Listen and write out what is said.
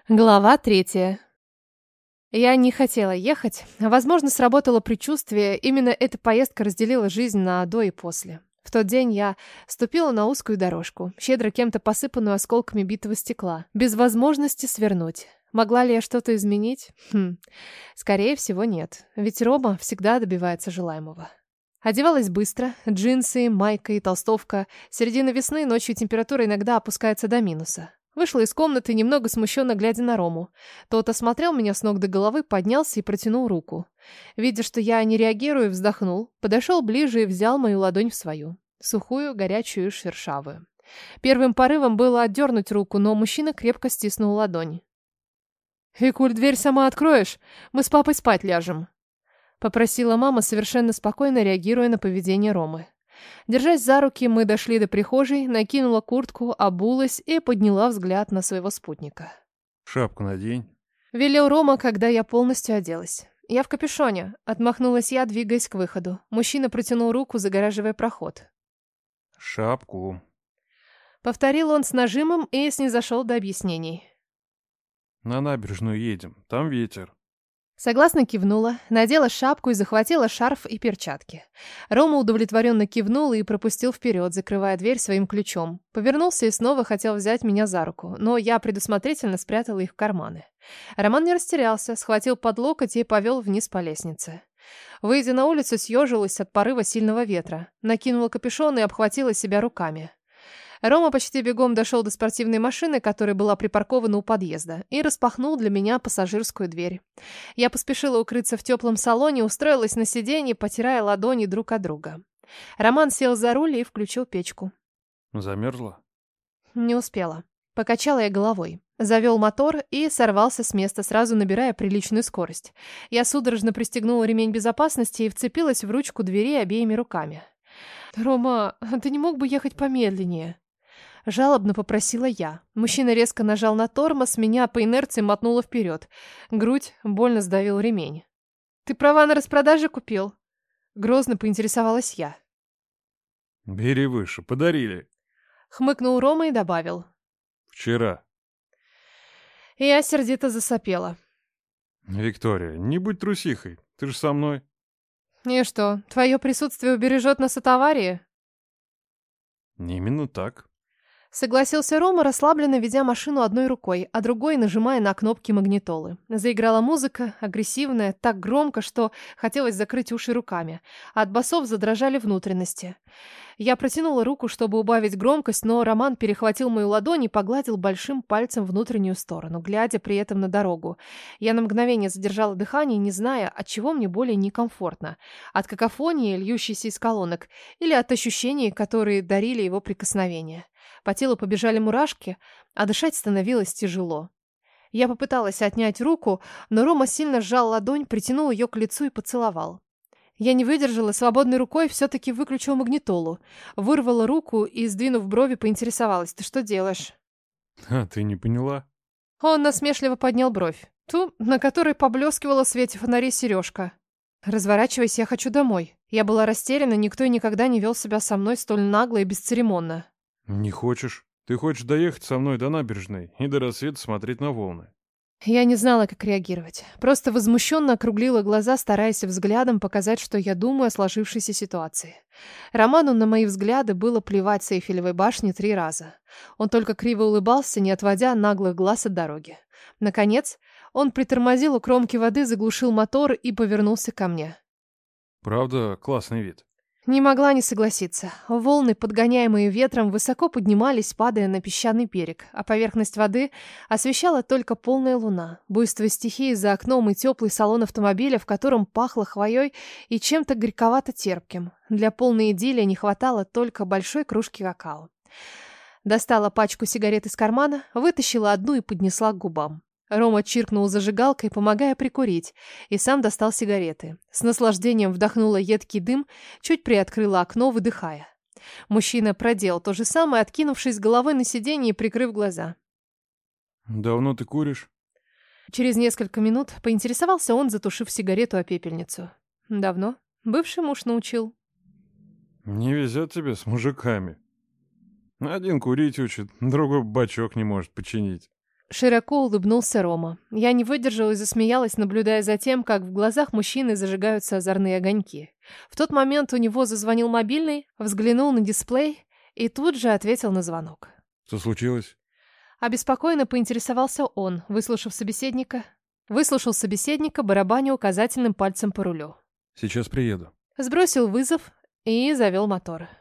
Глава 3. Я не хотела ехать. Возможно, сработало предчувствие. Именно эта поездка разделила жизнь на до и после. В тот день я ступила на узкую дорожку, щедро кем-то посыпанную осколками битого стекла, без возможности свернуть. Могла ли я что-то изменить? Скорее всего, нет. Ведь Рома всегда добивается желаемого. Одевалась быстро. Джинсы, майка и толстовка. Середина весны, ночью температура иногда опускается до минуса. Вышла из комнаты, немного смущенно глядя на Рому. Тот осмотрел меня с ног до головы, поднялся и протянул руку. Видя, что я не реагирую, вздохнул, подошел ближе и взял мою ладонь в свою. Сухую, горячую и шершавую. Первым порывом было отдернуть руку, но мужчина крепко стиснул ладонь. «Викуль, дверь сама откроешь? Мы с папой спать ляжем», — попросила мама, совершенно спокойно реагируя на поведение Ромы. Держась за руки, мы дошли до прихожей, накинула куртку, обулась и подняла взгляд на своего спутника. «Шапку надень», — велел Рома, когда я полностью оделась. «Я в капюшоне», — отмахнулась я, двигаясь к выходу. Мужчина протянул руку, загораживая проход. «Шапку». Повторил он с нажимом и снизошел до объяснений. «На набережную едем, там ветер». Согласно кивнула, надела шапку и захватила шарф и перчатки. Рома удовлетворенно кивнул и пропустил вперед, закрывая дверь своим ключом. Повернулся и снова хотел взять меня за руку, но я предусмотрительно спрятала их в карманы. Роман не растерялся, схватил под локоть и повел вниз по лестнице. Выйдя на улицу, съежилась от порыва сильного ветра, накинула капюшон и обхватила себя руками. Рома почти бегом дошел до спортивной машины, которая была припаркована у подъезда, и распахнул для меня пассажирскую дверь. Я поспешила укрыться в теплом салоне, устроилась на сиденье, потирая ладони друг от друга. Роман сел за руль и включил печку. «Замерзла?» Не успела. Покачала я головой. Завел мотор и сорвался с места, сразу набирая приличную скорость. Я судорожно пристегнула ремень безопасности и вцепилась в ручку двери обеими руками. «Рома, ты не мог бы ехать помедленнее?» Жалобно попросила я. Мужчина резко нажал на тормоз, меня по инерции мотнуло вперед. Грудь больно сдавил ремень. «Ты права на распродаже купил?» Грозно поинтересовалась я. «Бери выше, подарили». Хмыкнул Рома и добавил. «Вчера». Я сердито засопела. «Виктория, не будь трусихой, ты же со мной». «И что, твое присутствие убережет нас от аварии?» «Именно так». Согласился Рома, расслабленно ведя машину одной рукой, а другой нажимая на кнопки магнитолы. Заиграла музыка, агрессивная, так громко, что хотелось закрыть уши руками. От басов задрожали внутренности. Я протянула руку, чтобы убавить громкость, но Роман перехватил мою ладонь и погладил большим пальцем внутреннюю сторону, глядя при этом на дорогу. Я на мгновение задержала дыхание, не зная, от чего мне более некомфортно. От какофонии, льющейся из колонок, или от ощущений, которые дарили его прикосновения. По телу побежали мурашки, а дышать становилось тяжело. Я попыталась отнять руку, но Рома сильно сжал ладонь, притянул ее к лицу и поцеловал. Я не выдержала, свободной рукой все-таки выключила магнитолу. Вырвала руку и, сдвинув брови, поинтересовалась. «Ты что делаешь?» «А ты не поняла?» Он насмешливо поднял бровь. Ту, на которой поблескивала в свете фонарей сережка. «Разворачивайся, я хочу домой». Я была растеряна, никто и никогда не вел себя со мной столь нагло и бесцеремонно. «Не хочешь? Ты хочешь доехать со мной до набережной и до рассвета смотреть на волны». Я не знала, как реагировать. Просто возмущенно округлила глаза, стараясь взглядом показать, что я думаю о сложившейся ситуации. Роману на мои взгляды было плевать с Эйфелевой башни 3 раза. Он только криво улыбался, не отводя наглых глаз от дороги. Наконец, он притормозил у кромки воды, заглушил мотор и повернулся ко мне. «Правда, классный вид». Не могла не согласиться. Волны, подгоняемые ветром, высоко поднимались, падая на песчаный берег, а поверхность воды освещала только полная луна. Буйство стихии за окном и теплый салон автомобиля, в котором пахло хвоей и чем-то горьковато-терпким. Для полной идиллии не хватало только большой кружки какао. Достала пачку сигарет из кармана, вытащила одну и поднесла к губам. Рома чиркнул зажигалкой, помогая прикурить, и сам достал сигареты. С наслаждением вдохнула едкий дым, чуть приоткрыла окно, выдыхая. Мужчина проделал то же самое, откинувшись головой на сиденье и прикрыв глаза. «Давно ты куришь?» Через несколько минут поинтересовался он, затушив сигарету о пепельницу. «Давно? Бывший муж научил». «Не везет тебе с мужиками. Один курить учит, другой бачок не может починить». Широко улыбнулся Рома. Я не выдержала и засмеялась, наблюдая за тем, как в глазах мужчины зажигаются озорные огоньки. В тот момент у него зазвонил мобильный, взглянул на дисплей и тут же ответил на звонок. Что случилось? Обеспокоенно поинтересовался он, выслушал собеседника, барабаня указательным пальцем по рулю. Сейчас приеду. Сбросил вызов и завел мотор.